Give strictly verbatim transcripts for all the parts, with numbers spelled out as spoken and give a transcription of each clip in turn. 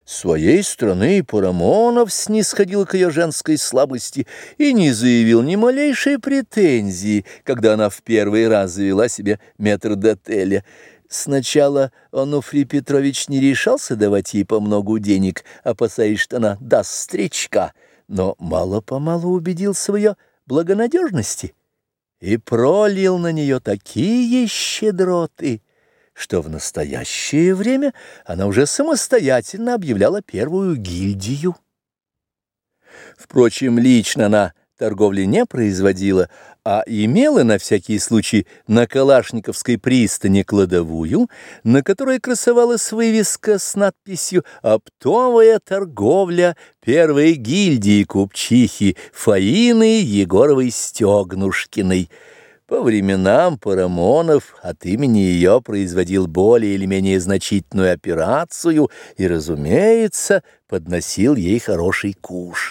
С своей стороны Парамонов снисходил к ее женской слабости и не заявил ни малейшей претензии, когда она в первый раз завела себе метрдотеля. Сначала Онуфрий Петрович не решался давать ей по многу денег, опасаясь, что она даст стречка, но мало-помалу убедился в ее благонадежности и пролил на нее такие щедроты, что в настоящее время она уже самостоятельно объявляла первую гильдию. Впрочем, лично она торговли не производила, а имела на всякий случай на Калашниковской пристани кладовую, на которой красовалась вывеска с надписью «Оптовая торговля первой гильдии купчихи Фаины Егоровой-Стегнушкиной». По временам Парамонов от имени ее производил более или менее значительную операцию и, разумеется, подносил ей хороший куш.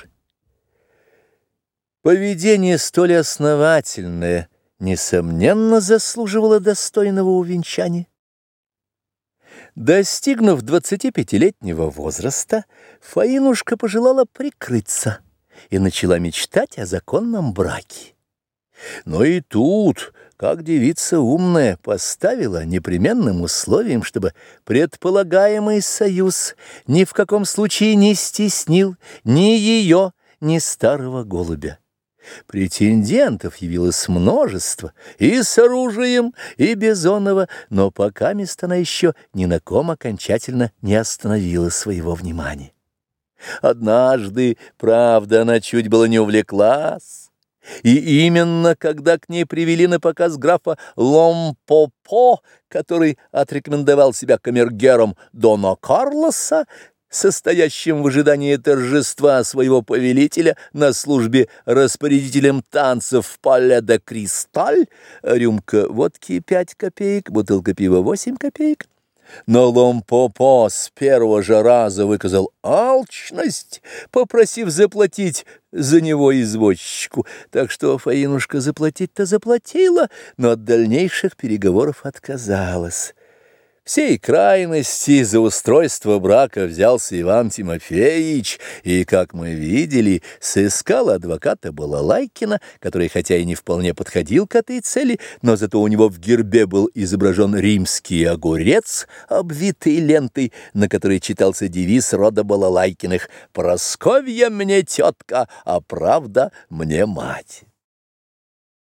Поведение столь основательное, несомненно, заслуживало достойного увенчания. Достигнув двадцатипятилетнего возраста, Фаинушка пожелала прикрыться и начала мечтать о законном браке. Но и тут, как девица умная, поставила непременным условием, чтобы предполагаемый союз ни в каком случае не стеснил ни ее, ни старого голубя. Претендентов явилось множество, и с оружием, и без оного, но покамест она еще ни на ком окончательно не остановила своего внимания. Однажды, правда, она чуть было не увлеклась, и именно когда к ней привели на показ графа Ломпопо, который отрекомендовал себя камергером Дона Карлоса, состоящим в ожидании торжества своего повелителя на службе распорядителем танцев в Пале де Кристаль, рюмка водки пять копеек, бутылка пива восемь копеек, но Ломпопо с первого же раза выказал алчность, попросив заплатить за него извозчику, так что Фаинушка заплатить-то заплатила, но от дальнейших переговоров отказалась. Всей крайности за устройство брака взялся Иван Тимофеевич и, как мы видели, сыскал адвоката Балалайкина, который хотя и не вполне подходил к этой цели, но зато у него в гербе был изображен римский огурец, обвитый лентой, на которой читался девиз рода Балалайкиных: «Прасковья мне тетка, а правда мне мать».